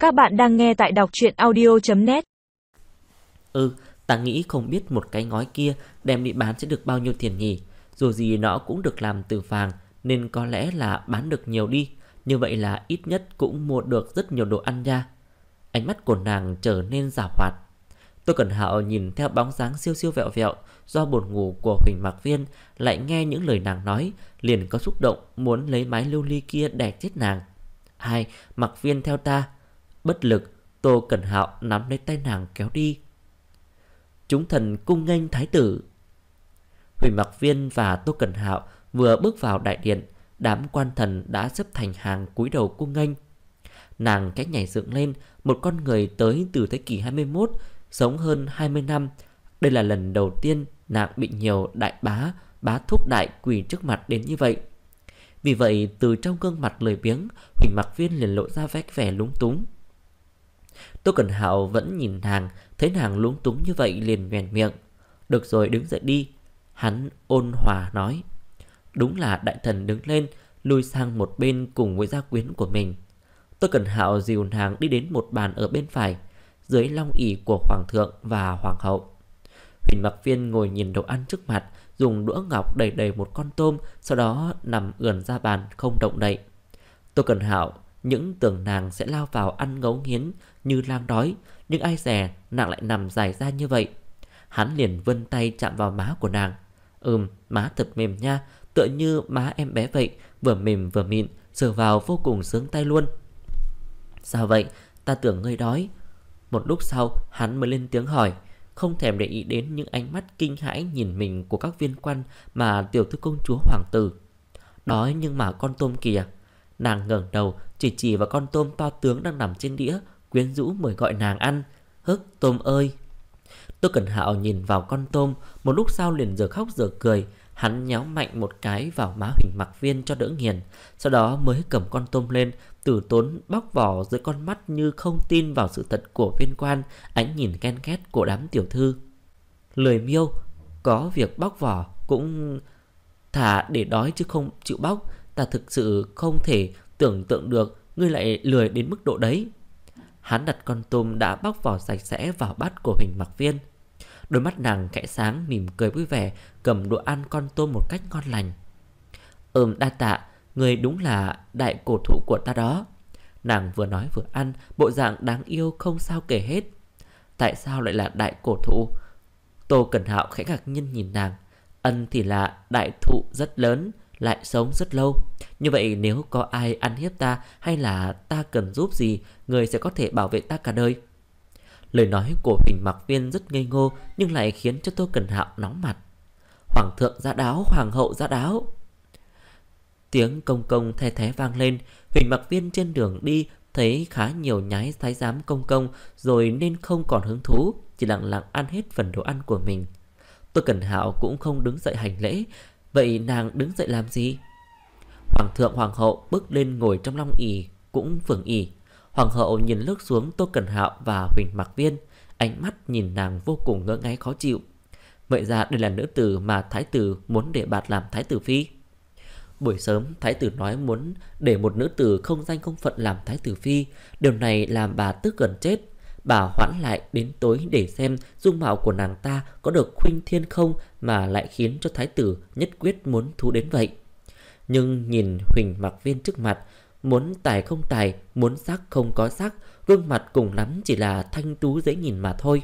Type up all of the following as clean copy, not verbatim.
Các bạn đang nghe tại đọc truyện audio.net. Ta nghĩ không biết một cái ngói kia đem đi bán sẽ được bao nhiêu tiền nhỉ. Dù gì nó cũng được làm từ vàng, nên có lẽ là bán được nhiều đi. Như vậy là ít nhất cũng mua được rất nhiều đồ ăn nha. Ánh mắt của nàng trở nên giảo hoạt. Tô Cẩn Hạo nhìn theo bóng dáng siêu siêu vẹo vẹo do buồn ngủ của Huỳnh Mạc Viên, lại nghe những lời nàng nói, liền có xúc động muốn lấy mái lưu ly kia đè chết nàng. Hai, Mạc Viên theo ta. Bất lực, Tô Cẩn Hạo nắm lấy tay nàng kéo đi. Chúng thần cung nghênh thái tử. Huỳnh Mạc Viên và Tô Cẩn Hạo vừa bước vào đại điện, đám quan thần đã xếp thành hàng cúi đầu cung nghênh. Nàng cách nhảy dựng lên, một con người tới từ thế kỷ 21, sống hơn 20 năm. Đây là lần đầu tiên nàng bị nhiều đại bá thúc đại quỳ trước mặt đến như vậy. Vì vậy từ trong gương mặt lười biếng, Huỳnh Mạc Viên liền lộ ra vẻ lúng túng. Tô Cẩn Hạo vẫn nhìn nàng, thấy nàng lúng túng như vậy liền nhoẻn miệng. Được rồi, đứng dậy đi. Hắn ôn hòa nói. Đúng là đại thần đứng lên, lui sang một bên cùng với gia quyến của mình. Tô Cẩn Hạo dìu nàng đi đến một bàn ở bên phải, dưới long ỷ của hoàng thượng và hoàng hậu. Huỳnh Mạc Viên ngồi nhìn đồ ăn trước mặt, dùng đũa ngọc đầy đầy một con tôm, sau đó nằm ườn ra bàn không động đậy. Tô Cẩn Hạo những tưởng nàng sẽ lao vào ăn ngấu nghiến như lang đói, nhưng ai dè nàng lại nằm dài ra như vậy. Hắn liền vươn tay chạm vào má của nàng. Má thật mềm nha, tựa như má em bé vậy, vừa mềm vừa mịn, sờ vào vô cùng sướng tay luôn. Sao vậy? Ta tưởng ngươi đói. Một lúc sau hắn mới lên tiếng hỏi, không thèm để ý đến những ánh mắt kinh hãi nhìn mình của các viên quan mà tiểu thư công chúa hoàng tử. Đói nhưng mà con tôm kìa. Nàng ngẩng đầu chỉ vào con tôm to tướng đang nằm trên đĩa, quyến rũ mời gọi nàng ăn. Hức tôm ơi. Tô Cẩn Hạo nhìn vào con tôm, một lúc sau liền giờ khóc giờ cười. Hắn nhéo mạnh một cái vào má Huỳnh Mạc Viên cho đỡ nghiền, sau đó mới cầm con tôm lên, từ tốn bóc vỏ dưới con mắt như không tin vào sự thật của viên quan, ánh nhìn ghen ghét của đám tiểu thư. Lười miêu, có việc bóc vỏ cũng thà để đói chứ không chịu bóc. Ta thực sự không thể tưởng tượng được ngươi lại lười đến mức độ đấy. Hắn đặt con tôm đã bóc vỏ sạch sẽ vào bát của Huỳnh Mạc Viên. Đôi mắt nàng khẽ sáng, mỉm cười vui vẻ, cầm đũa ăn con tôm một cách ngon lành. Đa tạ, người đúng là đại cổ thụ của ta đó. Nàng vừa nói vừa ăn, bộ dạng đáng yêu không sao kể hết. Tại sao lại là đại cổ thụ? Tô Cẩn Hạo khẽ ngạc nhiên nhìn nàng. Ân thì là đại thụ rất lớn, lại sống rất lâu. Như vậy nếu có ai ăn hiếp ta hay là ta cần giúp gì, người sẽ có thể bảo vệ ta cả đời. Lời nói của Huỳnh Mạc Viên rất ngây ngô, nhưng lại khiến cho Tô Cẩn Hạo nóng mặt. Hoàng thượng ra đáo, hoàng hậu ra đáo. Tiếng công công the thé vang lên. Huỳnh Mạc Viên trên đường đi thấy khá nhiều nhái thái giám công công, rồi nên không còn hứng thú, chỉ lặng lặng ăn hết phần đồ ăn của mình. Tô Cẩn Hạo cũng không đứng dậy hành lễ. Vậy nàng đứng dậy làm gì? Hoàng thượng hoàng hậu bước lên ngồi trong long ỷ cũng vững ỷ. Hoàng hậu nhìn lướt xuống Tô Cẩn Hạo và Huỳnh Mạc Viên, ánh mắt nhìn nàng vô cùng ngỡ ngáy khó chịu. Vậy ra đây là nữ tử mà thái tử muốn để bạt làm thái tử phi. Buổi sớm thái tử nói muốn để một nữ tử không danh không phận làm thái tử phi. Điều này làm bà tức gần chết. Bà hoãn lại đến tối để xem dung mạo của nàng ta có được khuynh thiên không, mà lại khiến cho thái tử nhất quyết muốn thú đến vậy. Nhưng nhìn Huỳnh Mạc Viên trước mặt, muốn tài không tài, muốn sắc không có sắc, gương mặt cùng lắm chỉ là thanh tú dễ nhìn mà thôi.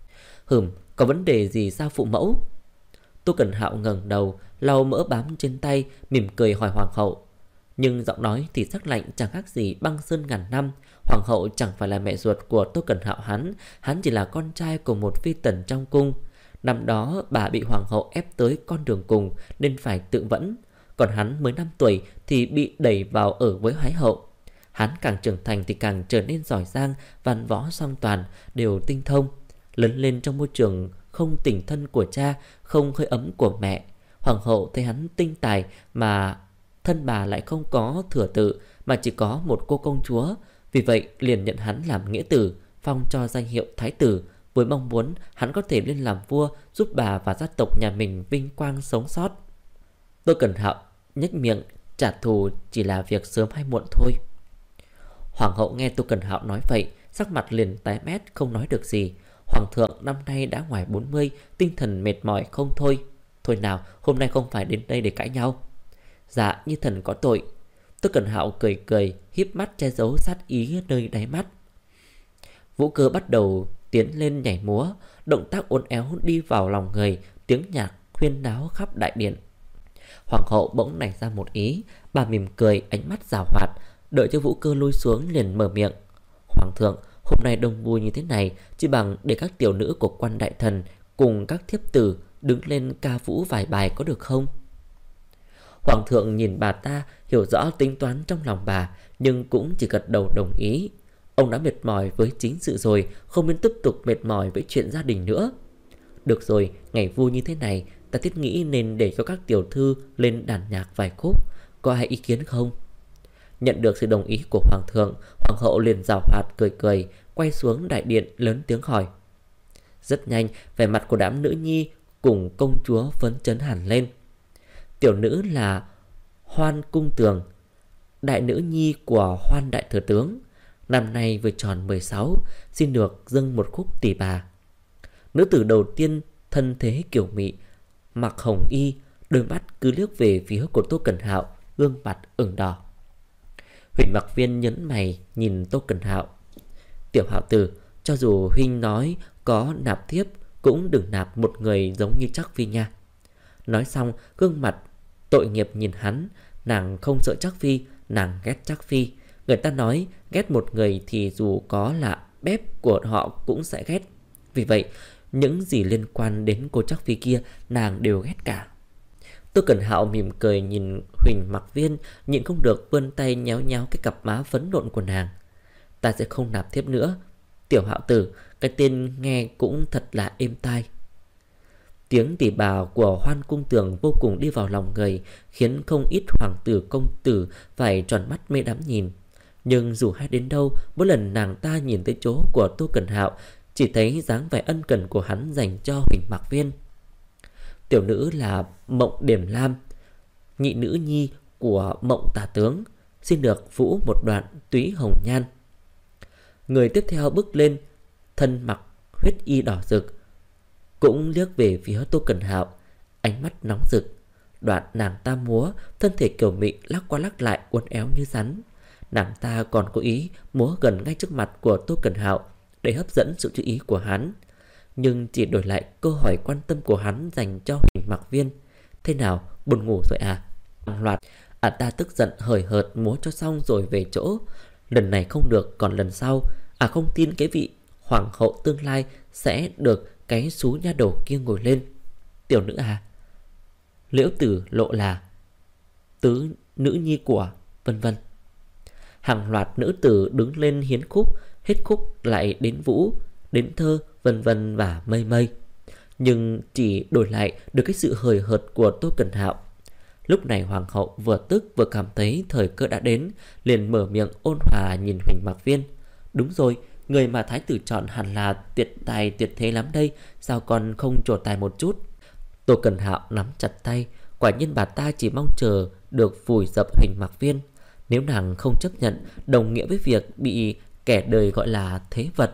Có vấn đề gì sao phụ mẫu? Tô Cẩn Hạo ngẩng đầu, lau mỡ bám trên tay, mỉm cười hỏi hoàng hậu. Nhưng giọng nói thì sắc lạnh chẳng khác gì băng sơn ngàn năm. Hoàng hậu chẳng phải là mẹ ruột của Tô Cẩn Hạo hắn chỉ là con trai của một phi tần trong cung. Năm đó bà bị hoàng hậu ép tới con đường cùng nên phải tự vẫn. Còn hắn mới 5 tuổi thì bị đẩy vào ở với Thái hậu. Hắn càng trưởng thành thì càng trở nên giỏi giang, văn võ song toàn, đều tinh thông. Lớn lên trong môi trường không tình thân của cha, không hơi ấm của mẹ. Hoàng hậu thấy hắn tinh tài mà thân bà lại không có thừa tự, mà chỉ có một cô công chúa. Vì vậy liền nhận hắn làm nghĩa tử, phong cho danh hiệu thái tử, với mong muốn hắn có thể lên làm vua, giúp bà và gia tộc nhà mình vinh quang sống sót. Tô Cẩn Hạo nhếch miệng, trả thù chỉ là việc sớm hay muộn thôi. Hoàng hậu nghe Tô Cẩn Hạo nói vậy, sắc mặt liền tái mét không nói được gì. Hoàng thượng năm nay đã ngoài 40, tinh thần mệt mỏi không thôi. Thôi nào, hôm nay không phải đến đây để cãi nhau. Dạ, như thần có tội. Tô Cẩn Hạo cười cười, híp mắt che giấu sát ý nơi đáy mắt. Vũ Cơ bắt đầu tiến lên nhảy múa, động tác uốn éo đi vào lòng người, tiếng nhạc huyên náo khắp đại điện. Hoàng hậu bỗng nảy ra một ý, bà mỉm cười, ánh mắt giảo hoạt, đợi cho Vũ Cơ lui xuống liền mở miệng. Hoàng thượng, hôm nay đông vui như thế này, chỉ bằng để các tiểu nữ của quan đại thần cùng các thiếp tử đứng lên ca vũ vài bài có được không? Hoàng thượng nhìn bà ta, hiểu rõ tính toán trong lòng bà, nhưng cũng chỉ gật đầu đồng ý. Ông đã mệt mỏi với chính sự rồi, không nên tiếp tục mệt mỏi với chuyện gia đình nữa. Được rồi, ngày vui như thế này, ta thiết nghĩ nên để cho các tiểu thư lên đàn nhạc vài khúc. Có ai ý kiến không? Nhận được sự đồng ý của hoàng thượng, hoàng hậu liền giảo hoạt cười cười, quay xuống đại điện lớn tiếng hỏi. Rất nhanh, vẻ mặt của đám nữ nhi cùng công chúa phấn chấn hẳn lên. Tiểu nữ là Hoan Cung Tường, đại nữ nhi của Hoan đại thừa tướng, năm nay vừa tròn 16, xin được dâng một khúc tỳ bà. Nữ tử đầu tiên thân thế kiều mị, mặc hồng y, đôi mắt cứ liếc về phía của Tô Cẩn Hạo, gương mặt ửng đỏ. Huỳnh Mặc Viên nhấn mày nhìn Tô Cẩn Hạo. Tiểu Hạo tử, cho dù huynh nói có nạp thiếp, cũng đừng nạp một người giống như Trác Phi nha. Nói xong, gương mặt tội nghiệp nhìn hắn. Nàng không sợ Trác Phi, nàng ghét Trác Phi. Người ta nói ghét một người thì dù có là bếp của họ cũng sẽ ghét. Vì vậy, những gì liên quan đến cô Trác Phi kia nàng đều ghét cả. Tô Cẩn Hạo mỉm cười nhìn Huỳnh Mặc Viên, nhịn không được vươn tay nhéo nhéo cái cặp má phấn nộn của nàng. Ta sẽ không nạp thiếp nữa. Tiểu Hạo tử, cái tên nghe cũng thật là êm tai. Tiếng tỉ bà của Hoan Cung Tường vô cùng đi vào lòng người, khiến không ít hoàng tử công tử phải tròn mắt mê đắm nhìn. Nhưng dù hay đến đâu, mỗi lần nàng ta nhìn tới chỗ của Tô Cẩn Hạo, chỉ thấy dáng vẻ ân cần của hắn dành cho Huỳnh Mặc Viên. Tiểu nữ là Mộng Điềm Lam, nhị nữ nhi của Mộng Tả Tướng, xin được vũ một đoạn túy hồng nhan. Người tiếp theo bước lên, thân mặc huyết y đỏ rực, cũng liếc về phía Tô Cẩn Hạo, ánh mắt nóng rực. Đoạn nàng ta múa, thân thể kiều mị lắc qua lắc lại uốn éo như rắn. Nàng ta còn cố ý múa gần ngay trước mặt của Tô Cẩn Hạo để hấp dẫn sự chú ý của hắn, nhưng chỉ đổi lại câu hỏi quan tâm của hắn dành cho Huỳnh Mặc Viên. Thế nào, buồn ngủ rồi à? Hàng loạt, ta tức giận hời hợt múa cho xong rồi về chỗ. Lần này không được, còn lần sau không tin cái vị hoàng hậu tương lai sẽ được cái xú nha đầu kia ngồi lên. Tiểu nữ à, Liễu tử lộ là tứ nữ nhi của vân vân. Hàng loạt nữ tử đứng lên hiến khúc, hết khúc lại đến vũ, đến thơ, vân vân và mây mây. Nhưng chỉ đổi lại được cái sự hời hợt của Tô Cẩn Hạo. Lúc này hoàng hậu vừa tức vừa cảm thấy thời cơ đã đến, liền mở miệng ôn hòa nhìn Huỳnh Mặc Viên. Đúng rồi, người mà thái tử chọn hẳn là tuyệt tài tuyệt thế lắm đây, sao còn không trổ tài một chút? Tô Cẩn Hạo nắm chặt tay, quả nhiên bà ta chỉ mong chờ được vùi dập Huỳnh Mặc Viên. Nếu nàng không chấp nhận, đồng nghĩa với việc bị kẻ đời gọi là thế vật.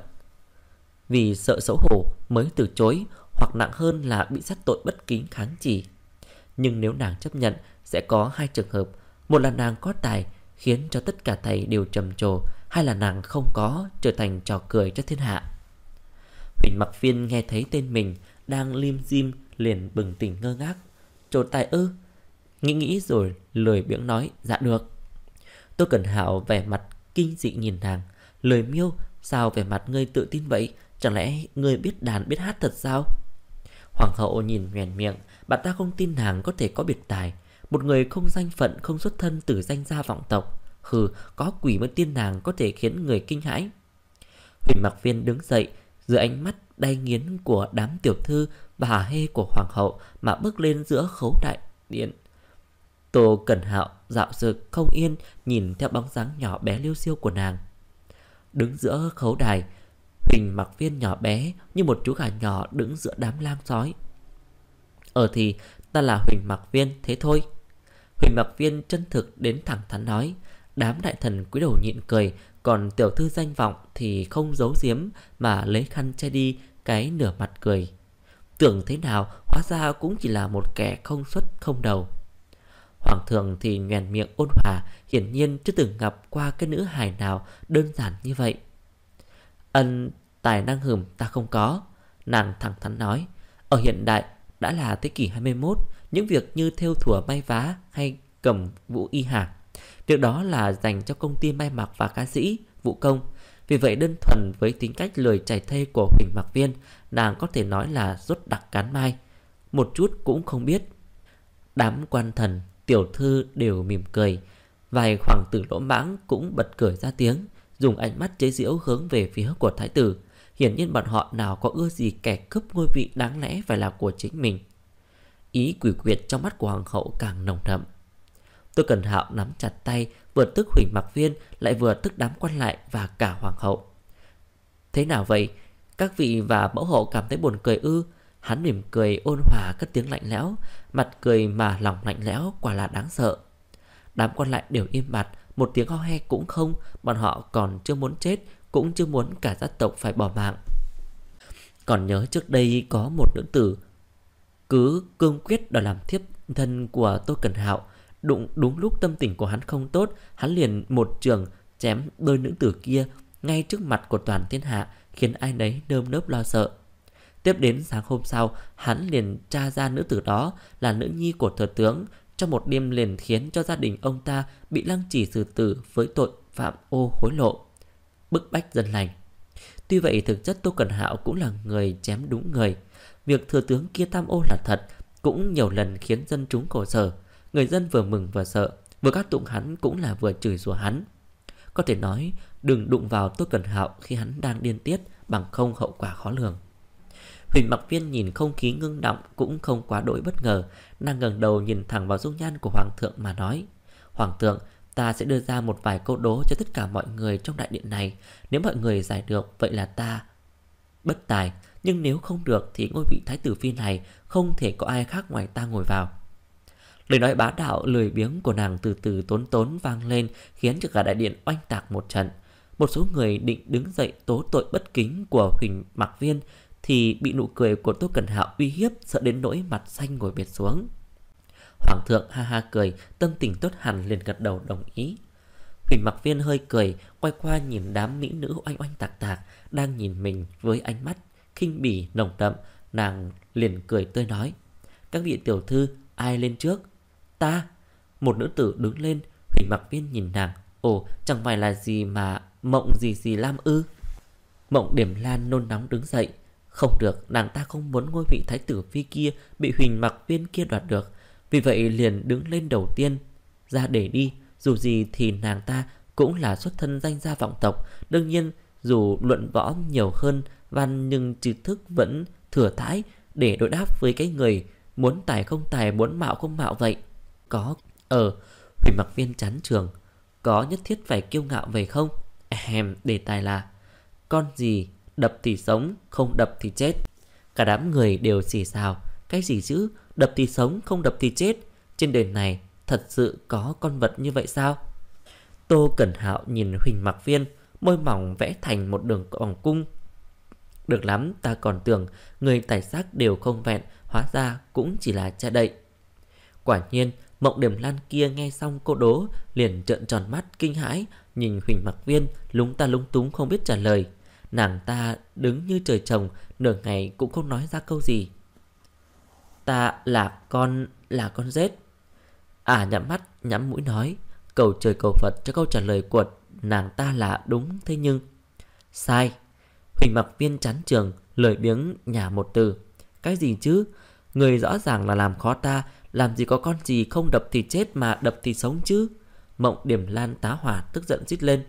Vì sợ xấu hổ mới từ chối, hoặc nặng hơn là bị sát tội bất kính kháng chỉ. Nhưng nếu nàng chấp nhận, sẽ có hai trường hợp. Một là nàng có tài, khiến cho tất cả thầy đều trầm trồ. Hai là nàng không có, trở thành trò cười cho thiên hạ. Huỳnh Mặc Viên nghe thấy tên mình đang lim dim, liền bừng tỉnh ngơ ngác. Trổ tài ư? Nghĩ rồi lười biếng nói dạ được. Tô Cẩn Hạo vẻ mặt kinh dị nhìn nàng. Lời miêu, sao vẻ mặt ngươi tự tin vậy? Chẳng lẽ ngươi biết đàn biết hát thật sao? Hoàng hậu nhìn nhoẻn miệng. Bà ta không tin nàng có thể có biệt tài. Một người không danh phận, không xuất thân từ danh gia vọng tộc, có quỷ mới tin nàng có thể khiến người kinh hãi. Huỳnh Mặc Viên đứng dậy, dưới ánh mắt đay nghiến của đám tiểu thư và hả hê của hoàng hậu mà bước lên giữa khấu đại điện. Tô Cẩn Hạo dạo dực không yên, nhìn theo bóng dáng nhỏ bé liêu xiêu của nàng. Đứng giữa khấu đài, Huỳnh Mặc Viên nhỏ bé như một chú gà nhỏ đứng giữa đám lang sói. Thì ta là Huỳnh Mặc Viên thế thôi. Huỳnh Mặc Viên chân thực đến thẳng thắn nói. Đám đại thần cúi đầu nhịn cười, Còn tiểu thư danh vọng thì không giấu giếm mà lấy khăn che đi cái nửa mặt cười. Tưởng thế nào hóa ra cũng chỉ là một kẻ không xuất không đầu. Hoàng thượng thì nhoẻn miệng ôn hòa, hiển nhiên chưa từng gặp qua cái nữ hài nào đơn giản như vậy. Tài năng hửm ta không có, nàng thẳng thắn nói. Ở hiện đại đã là thế kỷ 21, những việc như thêu thùa may vá hay cầm vũ y hạc, việc đó là dành cho công ty may mặc và ca sĩ, vũ công. Vì vậy đơn thuần với tính cách lười chảy thê của Huỳnh Mặc Viên, nàng có thể nói là rốt đặc cán mai, một chút cũng không biết. Đám quan thần, tiểu thư đều mỉm cười. Vài hoàng tử lỗ mãng cũng bật cười ra tiếng, dùng ánh mắt chế giễu hướng về phía của thái tử. Hiển nhiên bọn họ nào có ưa gì kẻ cướp ngôi vị đáng lẽ phải là của chính mình. Ý quỷ quyệt trong mắt của hoàng hậu càng nồng đậm. Tôi Cần Hạo nắm chặt tay, vừa tức Huỳnh Mặc Viên lại vừa tức đám quan lại và cả hoàng hậu. Thế nào vậy? Các vị và mẫu hậu cảm thấy buồn cười ư? Hắn mỉm cười ôn hòa cất tiếng lạnh lẽo, mặt cười mà lòng lạnh lẽo quả là đáng sợ. Đám quan lại đều im bặt, một tiếng ho he cũng không. Bọn họ còn chưa muốn chết, cũng chưa muốn cả gia tộc phải bỏ mạng. Còn nhớ trước đây có một nữ tử cứ cương quyết đòi làm thiếp thân của Tô Cần Hạo. Đúng lúc tâm tình của hắn không tốt, hắn liền một trường chém đôi nữ tử kia ngay trước mặt của toàn thiên hạ, khiến ai nấy nơm nớp lo sợ. Tiếp đến sáng hôm sau, hắn liền tra ra nữ tử đó là nữ nhi của thừa tướng. Trong một đêm liền khiến cho gia đình ông ta bị lăng trì xử tử với tội phạm ô hối lộ, bức bách dân lành. Tuy vậy thực chất Tô Cần Hạo cũng là người chém đúng người. Việc thừa tướng kia tham ô là thật, cũng nhiều lần khiến dân chúng khổ sở. Người dân vừa mừng vừa sợ, vừa các tụng hắn cũng là vừa chửi rủa hắn. Có thể nói đừng đụng vào Tô Cần Hạo khi hắn đang điên tiết, bằng không hậu quả khó lường. Huỳnh Mặc Viên nhìn không khí ngưng động cũng không quá đỗi bất ngờ. Nàng ngẩng đầu nhìn thẳng vào dung nhan của hoàng thượng mà nói: Hoàng thượng, ta sẽ đưa ra một vài câu đố cho tất cả mọi người trong đại điện này. Nếu mọi người giải được, vậy là ta bất tài. Nhưng nếu không được thì ngôi vị thái tử phi này không thể có ai khác ngoài ta ngồi vào. Lời nói bá đạo lười biếng của nàng từ từ tốn vang lên, khiến cho cả đại điện oanh tạc một trận. Một số người định đứng dậy tố tội bất kính của Huỳnh Mặc Viên thì bị nụ cười của Tô Cần Hạo uy hiếp, sợ đến nỗi mặt xanh ngồi bệt xuống. Hoàng thượng ha ha cười, tâm tình tốt hẳn, liền gật đầu đồng ý. Huỳnh Mặc Viên hơi cười, quay qua nhìn đám mỹ nữ oanh oanh tạc tạc đang nhìn mình với ánh mắt khinh bỉ nồng đậm. Nàng liền cười tươi nói: Các vị tiểu thư, ai lên trước? Ta. Một nữ tử đứng lên. Huỳnh Mặc Viên nhìn nàng: Ồ, chẳng phải là gì mà Mộng gì Lam ư? Mộng Điểm Lan nôn nóng đứng dậy: Không được, nàng ta không muốn ngôi vị thái tử phi kia bị Huỳnh Mặc Viên kia đoạt được. Vì vậy liền đứng lên đầu tiên. Ra để đi, dù gì thì nàng ta cũng là xuất thân danh gia vọng tộc. Đương nhiên dù luận võ nhiều hơn văn, nhưng trí thức vẫn thừa thãi để đối đáp với cái người muốn tài không tài, muốn mạo không mạo vậy. Huỳnh Mặc Viên chán trường: Có nhất thiết phải kiêu ngạo về không? Đề tài là con gì đập thì sống, không đập thì chết. Cả đám người đều xì xào: Cái gì chứ? Đập thì sống, không đập thì chết? Trên đời này thật sự có con vật như vậy sao? Tô Cẩn Hạo nhìn Huỳnh Mặc Viên, môi mỏng vẽ thành một đường vòng cung. Được lắm, ta còn tưởng người tài sắc đều không vẹn, hóa ra cũng chỉ là che đậy. Quả nhiên Mộng Điểm Lan kia nghe xong cô đố liền trợn tròn mắt kinh hãi, nhìn Huỳnh Mặc Viên lúng ta lúng túng không biết trả lời. Nàng ta đứng như trời trồng, nửa ngày cũng không nói ra câu gì. Ta là con rết. Nhắm mắt nhắm mũi nói, cầu trời cầu Phật cho câu trả lời của nàng ta là đúng. Thế nhưng sai. Huỳnh Mặc Viên chán trường, lười biếng nhả một từ: Cái gì chứ? Người rõ ràng là làm khó ta, làm gì có con gì không đập thì chết mà đập thì sống chứ? Mộng Điểm Lan tá hỏa tức giận rít lên: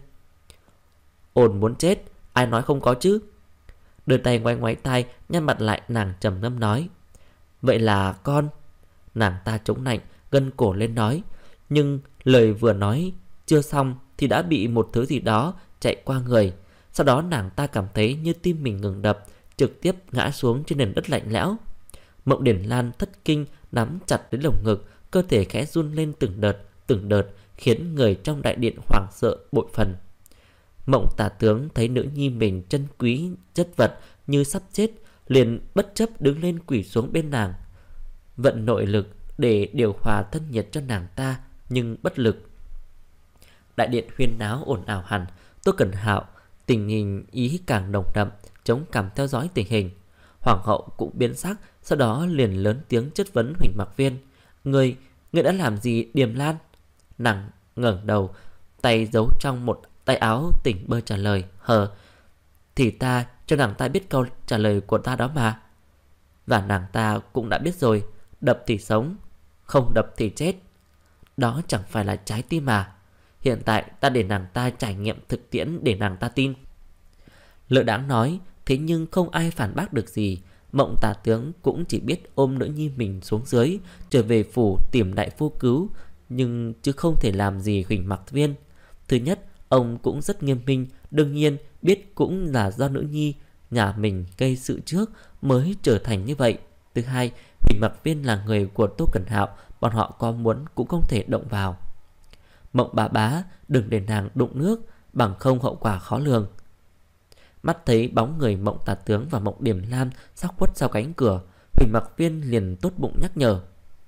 Ồn muốn chết, ai nói không có chứ? Đưa tay ngoáy ngoáy tai, nhăn mặt lại, nàng trầm ngâm nói: Vậy là con. Nàng ta chống nạnh, gân cổ lên nói, nhưng lời vừa nói chưa xong thì đã bị một thứ gì đó chạy qua người. Sau đó nàng ta cảm thấy như tim mình ngừng đập, trực tiếp ngã xuống trên nền đất lạnh lẽo. Mộng Điển Lan thất kinh, nắm chặt lấy lồng ngực, cơ thể khẽ run lên từng đợt, khiến người trong đại điện hoảng sợ bội phần. Mộng Tả Tướng thấy nữ nhi mình trân quý chất vật như sắp chết, liền bất chấp đứng lên quỳ xuống bên nàng, vận nội lực để điều hòa thân nhiệt cho nàng ta, nhưng bất lực. Đại điện huyên náo ồn ào hẳn. Tô Cẩn Hạo tình hình ý càng nồng đậm, chống cằm theo dõi tình hình. Hoàng hậu cũng biến sắc, sau đó liền lớn tiếng chất vấn Huỳnh Mặc Viên. Ngươi đã làm gì Điềm Lan? Nàng ngẩng đầu, tay giấu trong một tay áo tỉnh bơ trả lời. Thì ta cho nàng ta biết câu trả lời của ta đó mà. Và nàng ta cũng đã biết rồi. Đập thì sống, không đập thì chết. Đó chẳng phải là trái tim mà. Hiện tại ta để nàng ta trải nghiệm thực tiễn để nàng ta tin. Lợi Đáng nói, thế nhưng không ai phản bác được gì. Mộng Tả Tướng cũng chỉ biết ôm nữ nhi mình xuống dưới, trở về phủ tìm đại phu cứu, nhưng chứ không thể làm gì Huỳnh Mặc Viên. Thứ nhất, ông cũng rất nghiêm minh, đương nhiên biết cũng là do nữ nhi nhà mình gây sự trước mới trở thành như vậy. Thứ hai, Huỳnh Mặc Viên là người của Tô Cẩn Hạo, bọn họ có muốn cũng không thể động vào. Mộng bá đừng để nàng đụng nước, bằng không hậu quả khó lường. Mắt thấy bóng người Mộng Tả Tướng và Mộng Điềm Lan sắp khuất sau cánh cửa, Huỳnh Mặc Viên liền tốt bụng nhắc nhở.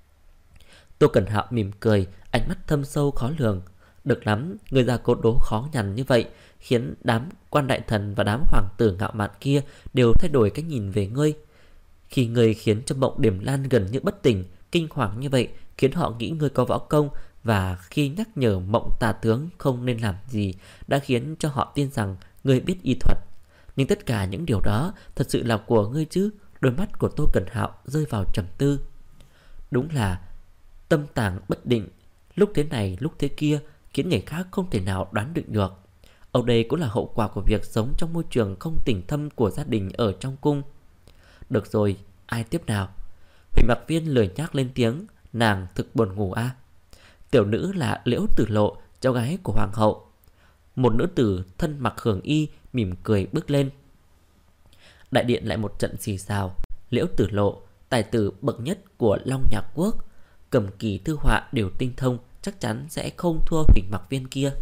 Tô Cẩn Hạo mỉm cười, ánh mắt thâm sâu khó lường. Được lắm, người già cốt đố khó nhằn như vậy, khiến đám quan đại thần và đám hoàng tử ngạo mạn kia đều thay đổi cách nhìn về ngươi. Khi ngươi khiến cho Mộng Điềm Lan gần như bất tỉnh, kinh hoàng như vậy, khiến họ nghĩ ngươi có võ công, và khi nhắc nhở Mộng Tả Tướng không nên làm gì, đã khiến cho họ tin rằng ngươi biết y thuật. Nhưng tất cả những điều đó thật sự là của ngươi chứ? Đôi mắt của Tô Cẩn Hạo rơi vào trầm tư. Đúng là tâm tàng bất định, lúc thế này lúc thế kia, khiến người khác không thể nào đoán định được. Ở đây cũng là hậu quả của việc sống trong môi trường không tình thâm của gia đình ở trong cung. Được rồi, ai tiếp nào? Huỳnh Mặc Viên lười nhác lên tiếng. Nàng thực buồn ngủ à? Tiểu nữ là Liễu Tử Lộ, cháu gái của hoàng hậu. Một nữ tử thân mặc hường y mỉm cười bước lên. Đại điện lại một trận xì xào. Liễu Tử Lộ, tài tử bậc nhất của Long Nhạc Quốc, cầm kỳ thư họa đều tinh thông, chắc chắn sẽ không thua Huỳnh Mặc Viên kia.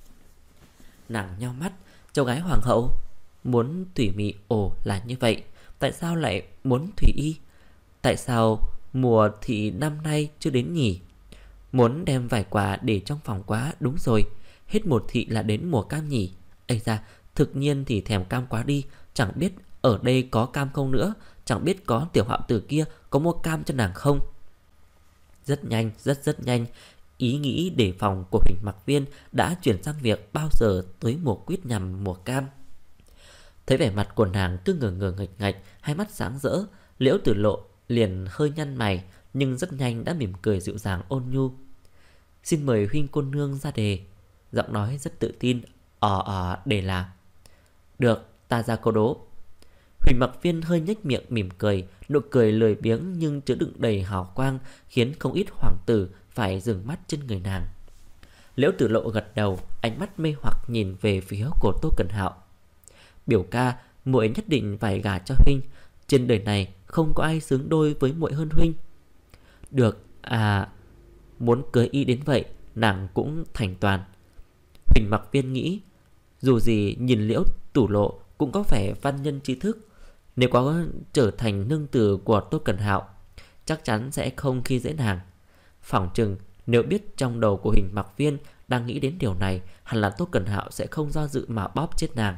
Nàng nheo mắt. Cháu gái hoàng hậu? Muốn thủy mị? Ồ, là như vậy. Tại sao lại muốn thủy y? Tại sao mùa thị năm nay chưa đến nhỉ? Muốn đem vài quả để trong phòng quá. Đúng rồi, hết một thị là đến mùa cam nhỉ. Ây da, thực nhiên thì thèm cam quá đi. Chẳng biết ở đây có cam không nữa. Chẳng biết có tiểu hạo tử kia có mua cam cho nàng không. Rất nhanh, rất nhanh, ý nghĩ đề phòng của Huỳnh Mặc Viên đã chuyển sang việc bao giờ tới mùa quýt nhằm mùa cam. Thấy vẻ mặt của nàng cứ ngờ nghệch ngạch, hai mắt sáng rỡ, Liễu Tử Lộ liền hơi nhăn mày, nhưng rất nhanh đã mỉm cười dịu dàng ôn nhu. Xin mời huynh cô nương ra đề. Giọng nói rất tự tin. Đề là. Được, ta ra câu đố. Huỳnh Mặc Viên hơi nhếch miệng mỉm cười, nụ cười lười biếng nhưng chứa đựng đầy hào quang, khiến không ít hoàng tử phải dừng mắt trên người nàng. Liễu Tử Lộ gật đầu, ánh mắt mê hoặc nhìn về phía của Tô Cẩn Hạo. Biểu ca, muội nhất định phải gả cho huynh. Trên đời này không có ai xứng đôi với muội hơn huynh. Được, muốn cưới y đến vậy, nàng cũng thành toàn. Huỳnh Mặc Viên nghĩ, dù gì nhìn Liễu Tử Lộ cũng có vẻ văn nhân trí thức, nếu có trở thành nương tử của Tô Cẩn Hạo, chắc chắn sẽ không khi dễ nàng. Phỏng chừng nếu biết trong đầu của Huỳnh Mặc Viên đang nghĩ đến điều này, hẳn là Tô Cẩn Hạo sẽ không do dự mà bóp chết nàng.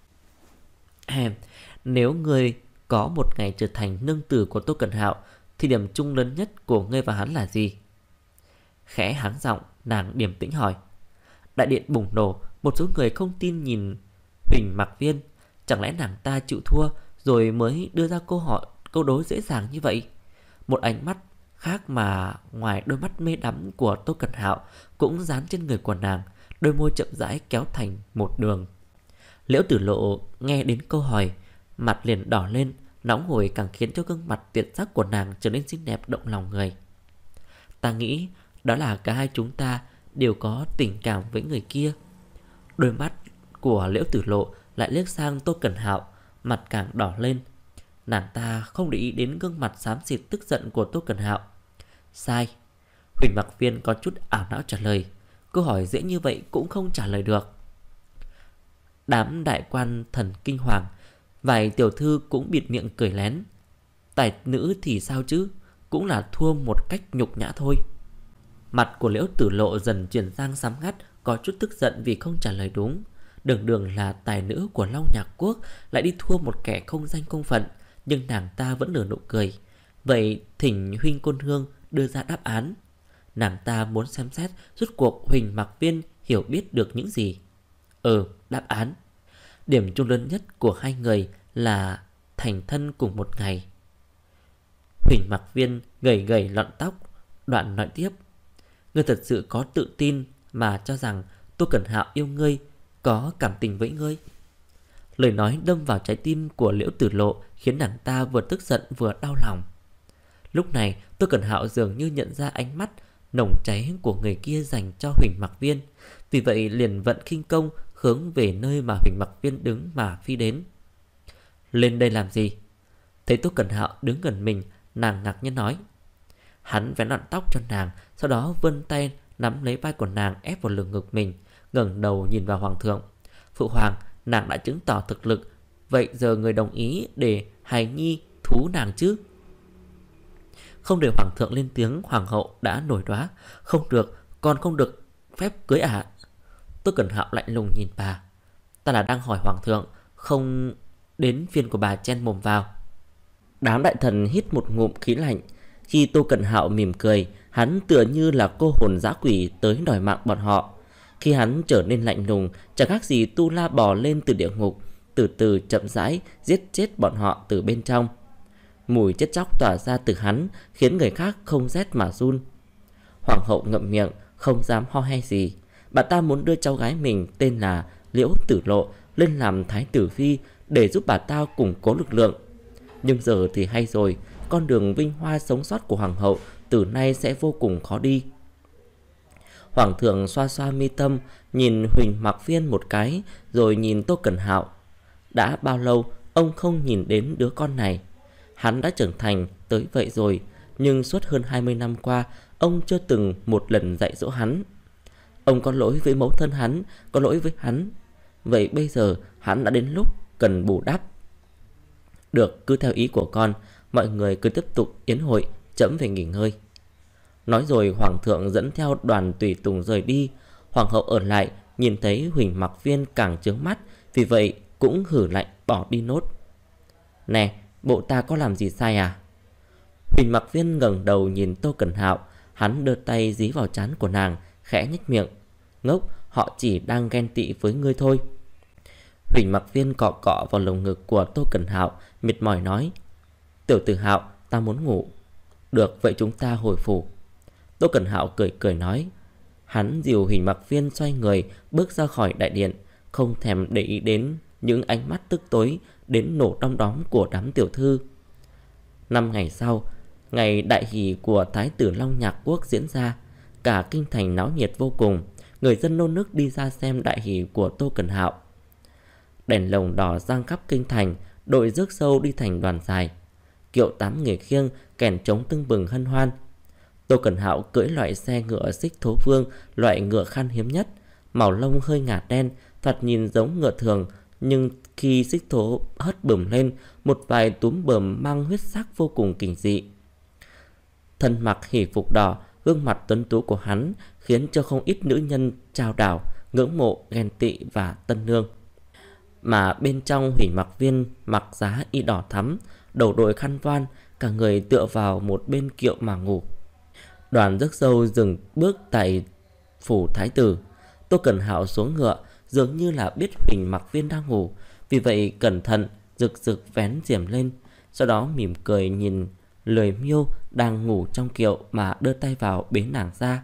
Nếu ngươi có một ngày trở thành nương tử của Tô Cẩn Hạo, thì điểm chung lớn nhất của ngươi và hắn là gì? Khẽ hắng giọng, nàng điềm tĩnh hỏi. Đại điện bùng nổ, một số người không tin nhìn Huỳnh Mặc Viên. Chẳng lẽ nàng ta chịu thua rồi mới đưa ra câu đố dễ dàng như vậy? Một ánh mắt khác mà ngoài đôi mắt mê đắm của Tô Cẩn Hạo cũng dán trên người của nàng, đôi môi chậm rãi kéo thành một đường. Liễu Tử Lộ nghe đến câu hỏi, mặt liền đỏ lên, nóng hổi càng khiến cho gương mặt tuyệt sắc của nàng trở nên xinh đẹp động lòng người. Ta nghĩ đó là cả hai chúng ta đều có tình cảm với người kia. Đôi mắt của Liễu Tử Lộ lại liếc sang Tô Cẩn Hạo, mặt càng đỏ lên. Nàng ta không để ý đến gương mặt xám xịt tức giận của Tô Cẩn Hạo. Sai. Huỳnh Mặc Viên có chút ảo não trả lời. Câu hỏi dễ như vậy cũng không trả lời được. Đám đại quan thần kinh hoàng, vài tiểu thư cũng bịt miệng cười lén. Tài nữ thì sao chứ, cũng là thua một cách nhục nhã thôi. Mặt của Liễu Tử Lộ dần chuyển sang sám ngắt, có chút tức giận vì không trả lời đúng. Đường đường là tài nữ của Long Nhạc Quốc, lại đi thua một kẻ không danh không phận, nhưng nàng ta vẫn nở nụ cười. Vậy thỉnh huynh cô nương đưa ra đáp án. Nàng ta muốn xem xét rốt cuộc Huỳnh Mặc Viên hiểu biết được những gì. Đáp án. Điểm chung lớn nhất của hai người là thành thân cùng một ngày. Huỳnh Mặc Viên gầy gầy lọn tóc, đoạn nói tiếp. Ngươi thật sự có tự tin mà cho rằng Tô Cẩn Hạo yêu ngươi, có cảm tình với ngươi? Lời nói đâm vào trái tim của Liễu Tử Lộ, khiến nàng ta vừa tức giận vừa đau lòng. Lúc này Tô Cẩn Hạo dường như nhận ra ánh mắt nồng cháy của người kia dành cho Huỳnh Mặc Viên, vì vậy liền vận khinh công hướng về nơi mà Huỳnh Mặc Viên đứng mà phi đến. Lên đây làm gì? Thấy Tô Cẩn Hạo đứng gần mình, nàng ngạc nhiên nói. Hắn vén lọn tóc cho nàng, sau đó vươn tay nắm lấy vai của nàng ép vào lưng ngực mình, ngẩng đầu nhìn vào hoàng thượng. Phụ hoàng, nàng đã chứng tỏ thực lực, vậy giờ người đồng ý để hài nhi thú nàng chứ? Không để hoàng thượng lên tiếng, hoàng hậu đã nổi đoá. Không được, con không được phép cưới ạ. Tô Cẩn Hạo lạnh lùng nhìn bà. Ta là đang hỏi hoàng thượng, không đến phiên của bà chen mồm vào. Đám đại thần hít một ngụm khí lạnh. Khi Tô Cẩn Hạo mỉm cười, hắn tựa như là cô hồn dã quỷ tới đòi mạng bọn họ. Khi hắn trở nên lạnh lùng, chẳng khác gì Tu La bò lên từ địa ngục, từ từ chậm rãi giết chết bọn họ từ bên trong. Mùi chết chóc tỏa ra từ hắn khiến người khác không rét mà run. Hoàng hậu ngậm miệng, không dám ho hay gì. Bà ta muốn đưa cháu gái mình tên là Liễu Tử Lộ lên làm thái tử phi để giúp bà ta củng cố lực lượng. Nhưng giờ thì hay rồi, con đường vinh hoa sống sót của hoàng hậu từ nay sẽ vô cùng khó đi. Hoàng thượng xoa xoa mi tâm, nhìn Huỳnh Mặc Viên một cái, rồi nhìn Tô Cẩn Hạo. Đã bao lâu ông không nhìn đến đứa con này? Hắn đã trưởng thành tới vậy rồi, nhưng suốt hơn 20 năm qua, ông chưa từng một lần dạy dỗ hắn. Ông có lỗi với mẫu thân hắn, có lỗi với hắn. Vậy bây giờ hắn đã đến lúc cần bù đắp. Được, cứ theo ý của con, mọi người cứ tiếp tục yến hội, trẫm về nghỉ ngơi. Nói rồi hoàng thượng dẫn theo đoàn tùy tùng rời đi. Hoàng hậu ở lại, nhìn thấy Huỳnh Mặc Viên càng chướng mắt, vì vậy cũng hử lạnh bỏ đi nốt. Nè, bộ ta có làm gì sai à? Huỳnh Mặc Viên ngẩng đầu nhìn Tô Cẩn Hạo. Hắn đưa tay dí vào trán của nàng, khẽ nhếch miệng. Ngốc, họ chỉ đang ghen tị với ngươi thôi. Huỳnh Mặc Viên cọ cọ vào lồng ngực của Tô Cẩn Hạo, mệt mỏi nói. Tiểu tử Hạo, ta muốn ngủ. Được, vậy chúng ta hồi phủ. Tô Cẩn Hạo cười cười nói. Hắn dìu Huỳnh Mặc Viên xoay người bước ra khỏi đại điện, không thèm để ý đến những ánh mắt tức tối đến nổ đom đóm của đám tiểu thư. 5 ngày sau, ngày đại hỷ của Thái tử Long Nhạc Quốc diễn ra. Cả kinh thành náo nhiệt vô cùng. Người dân nô nức đi ra xem đại hỷ của Tô Cẩn Hạo. Đèn lồng đỏ giăng khắp kinh thành, đội rước dâu đi thành đoàn dài. Kiệu 8 người khiêng, kèn trống tưng bừng hân hoan. Tô Cẩn Hạo cưỡi loại xe ngựa xích thố vương, loại ngựa khan hiếm nhất. Màu lông hơi ngả đen, thoạt nhìn giống ngựa thường, nhưng khi xích thố hất bửm lên, một vài túm bờm mang huyết sắc vô cùng kinh dị. Thân mặc hỷ phục đỏ, gương mặt tuấn tú của hắn khiến cho không ít nữ nhân trao đảo, ngưỡng mộ, ghen tị và tân nương. Mà bên trong Huỳnh Mặc Viên mặc giá y đỏ thắm, đầu đội khăn voan, cả người tựa vào một bên kiệu mà ngủ. Đoàn rước dâu dừng bước tại phủ thái tử. Tô Cẩn Hạo xuống ngựa, dường như là biết Huỳnh Mặc Viên đang ngủ, vì vậy cẩn thận rực rực vén rèm lên, sau đó mỉm cười nhìn Lười Miêu đang ngủ trong kiệu mà đưa tay vào bế nàng ra.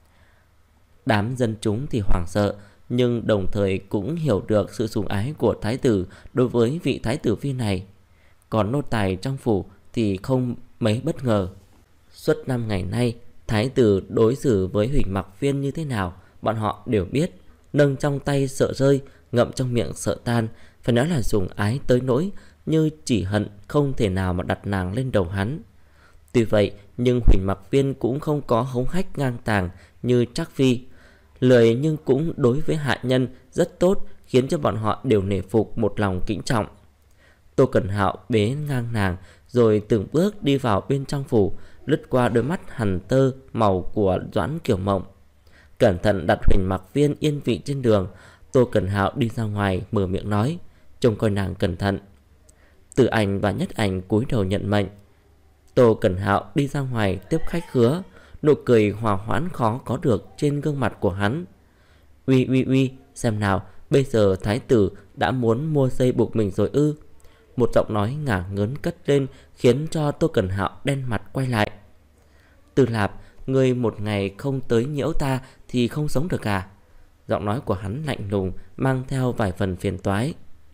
Đám dân chúng thì hoảng sợ, nhưng đồng thời cũng hiểu được sự sủng ái của thái tử đối với vị thái tử phi này. Còn nô tài trong phủ thì không mấy bất ngờ. Suốt 5 ngày nay, thái tử đối xử với Huỳnh Mặc Viên như thế nào, bọn họ đều biết. Nâng trong tay sợ rơi, ngậm trong miệng sợ tan, phải nói là sủng ái tới nỗi như chỉ hận không thể nào mà đặt nàng lên đầu hắn. Tuy vậy, nhưng Huỳnh Mặc Viên cũng không có hống hách ngang tàng như Trác Phi. Lười nhưng cũng đối với hạ nhân rất tốt, khiến cho bọn họ đều nể phục một lòng kính trọng. Tô Cẩn Hạo bế ngang nàng, rồi từng bước đi vào bên trong phủ, lướt qua đôi mắt hằn tơ màu của Doãn Kiểu Mộng. Cẩn thận đặt Huỳnh Mặc Viên yên vị trên đường, Tô Cẩn Hạo đi ra ngoài mở miệng nói, trông coi nàng cẩn thận. Từ Ảnh và Nhất Ảnh cúi đầu nhận mệnh. Tô Cẩn Hạo đi ra ngoài tiếp khách khứa, nụ cười hòa hoãn khó có được trên gương mặt của hắn. Uy, xem nào, bây giờ thái tử đã muốn mua dây buộc mình rồi ư? Một giọng nói ngả ngớn cất lên, khiến cho Tô Cẩn Hạo đen mặt quay lại. Tư Lạp, ngươi một ngày không tới nhiễu ta thì không sống được à? Giọng nói của hắn lạnh lùng, mang theo vài phần phiền toái.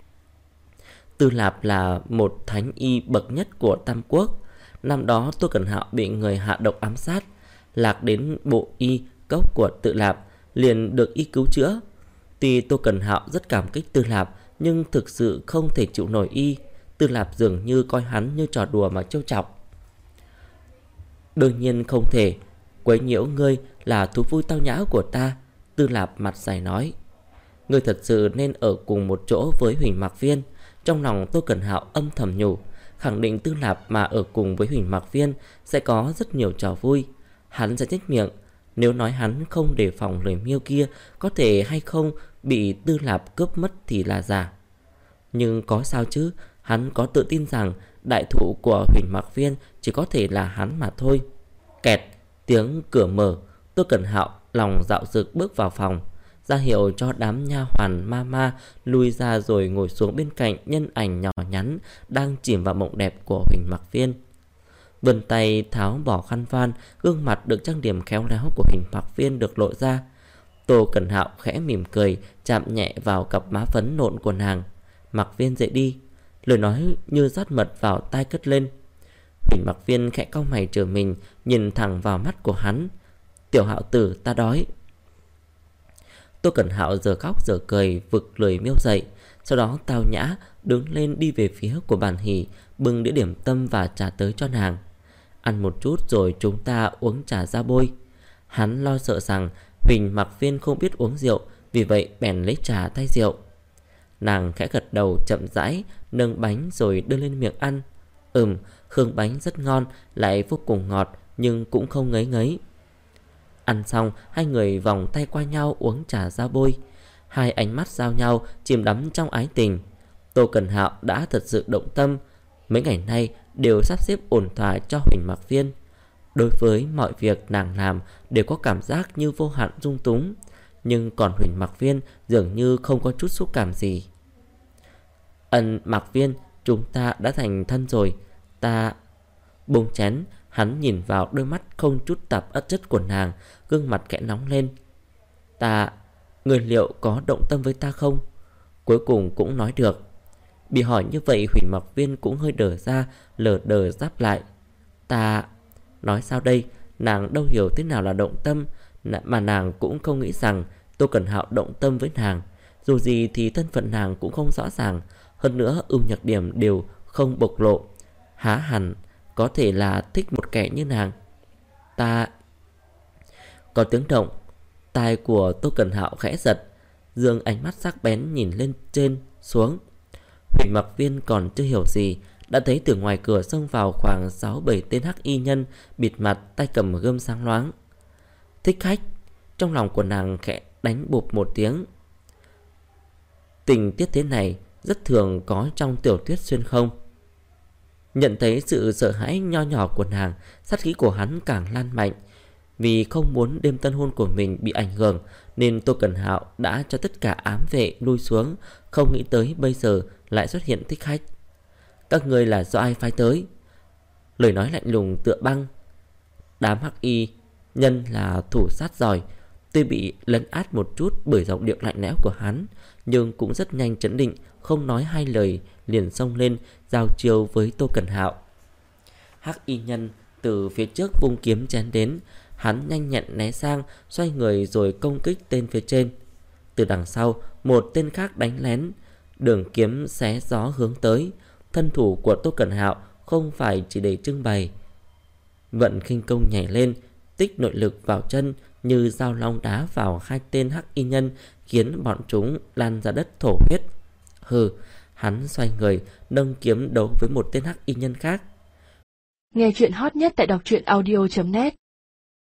Tư Lạp là một thánh y bậc nhất của Tam Quốc. Năm đó Tô Cẩn Hạo bị người hạ độc ám sát, lạc đến bộ y cốc của Tự Lạp, liền được y cứu chữa. Tuy Tô Cẩn Hạo rất cảm kích Tư Lạp, nhưng thực sự không thể chịu nổi y. Tư Lạp dường như coi hắn như trò đùa mà trêu chọc. Đương nhiên không thể, quấy nhiễu ngươi là thú vui tao nhã của ta. Tư Lạp mặt dày nói. Ngươi thật sự nên ở cùng một chỗ với Huỳnh Mặc Viên. Trong lòng Tô Cẩn Hạo âm thầm nhủ, khẳng định Tư Lạp mà ở cùng với Huỳnh Mặc Viên sẽ có rất nhiều trò vui. Hắn sẽ nhếch miệng, nếu nói hắn không đề phòng lời miêu kia có thể hay không bị Tư Lạp cướp mất thì là giả. Nhưng có sao chứ, hắn có tự tin rằng đại thụ của Huỳnh Mặc Viên chỉ có thể là hắn mà thôi. Kẹt, tiếng cửa mở, Tô Cẩn Hạo lòng dạo dực bước vào phòng, ra hiệu cho đám nha hoàn ma lui ra rồi ngồi xuống bên cạnh nhân ảnh nhỏ nhắn đang chìm vào mộng đẹp của Huỳnh Mặc Viên. Vươn tay tháo bỏ khăn voan, gương mặt được trang điểm khéo léo của Huỳnh Mặc Viên được lộ ra. Tô Cẩn Hạo khẽ mỉm cười, chạm nhẹ vào cặp má phấn nộn của nàng. Mặc Viên dậy đi. Lời nói như rót mật vào tai cất lên. Huỳnh Mặc Viên khẽ cau mày trở mình, nhìn thẳng vào mắt của hắn. Tiểu Hạo tử, ta đói. Tô Cẩn Hạo giờ khóc giờ cười vực lười miêu dậy, sau đó tao nhã đứng lên đi về phía của bàn hỉ, bưng đĩa điểm tâm và trà tới cho nàng. Ăn một chút rồi chúng ta uống trà ra bôi. Hắn lo sợ rằng Huỳnh Mặc Viên không biết uống rượu, vì vậy bèn lấy trà thay rượu. Nàng khẽ gật đầu chậm rãi, nâng bánh rồi đưa lên miệng ăn. Hương bánh rất ngon, lại vô cùng ngọt, nhưng cũng không ngấy ngấy. Ăn xong, hai người vòng tay qua nhau uống trà ra bôi. Hai ánh mắt giao nhau, chìm đắm trong ái tình. Tô Cẩn Hạo đã thật sự động tâm. Mấy ngày nay đều sắp xếp ổn thỏa cho Huỳnh Mặc Viên. Đối với mọi việc nàng làm đều có cảm giác như vô hạn dung túng. Nhưng còn Huỳnh Mặc Viên dường như không có chút xúc cảm gì. Mặc Viên, chúng ta đã thành thân rồi. Ta... Buông chén, hắn nhìn vào đôi mắt không chút tạp ất chất của nàng, gương mặt khẽ nóng lên. Người liệu có động tâm với ta không? Cuối cùng cũng nói được. Bị hỏi như vậy Huỳnh Mặc Viên cũng hơi đờ ra, lờ đờ đáp lại. Ta... Nói sao đây? Nàng đâu hiểu thế nào là động tâm, mà nàng cũng không nghĩ rằng Tô Cẩn Hạo động tâm với nàng. Dù gì thì thân phận nàng cũng không rõ ràng, hơn nữa ưu nhược điểm đều không bộc lộ. Há hẳn có thể là thích một kẻ như nàng. Ta... Có tiếng động, tai của Tô Cẩn Hạo khẽ giật, dương ánh mắt sắc bén nhìn lên trên xuống. Huỳnh Mặc Viên còn chưa hiểu gì, đã thấy từ ngoài cửa xông vào khoảng 6-7 tên hắc y nhân, bịt mặt, tay cầm gươm sáng loáng. Thích khách. Trong lòng của nàng khẽ đánh bụp một tiếng. Tình tiết thế này rất thường có trong tiểu thuyết xuyên không. Nhận thấy sự sợ hãi nho nhỏ của nàng, sát khí của hắn càng lan mạnh. Vì không muốn đêm tân hôn của mình bị ảnh hưởng, nên Tô Cẩn Hạo đã cho tất cả ám vệ lui xuống, không nghĩ tới bây giờ lại xuất hiện thích khách. Các ngươi là do ai phái tới? Lời nói lạnh lùng tựa băng. Đám hắc y nhân là thủ sát giỏi. Tuy bị lấn át một chút bởi giọng điệu lạnh lẽo của hắn, nhưng cũng rất nhanh trấn định, không nói hai lời liền xông lên giao chiêu với Tô Cẩn Hạo. Hắc y nhân từ phía trước vung kiếm chém đến, hắn nhanh nhẹn né sang, xoay người rồi công kích tên phía trên. Từ đằng sau, một tên khác đánh lén, đường kiếm xé gió hướng tới. Thân thủ của Tô Cẩn Hạo không phải chỉ để trưng bày, vận khinh công nhảy lên, tích nội lực vào chân, như dao long đá vào hai tên hắc y nhân, khiến bọn chúng lan ra đất thổ huyết. Hừ, hắn xoay người nâng kiếm đấu với một tên hắc y nhân khác. Nghe chuyện hot nhất tại đọc truyện audio.net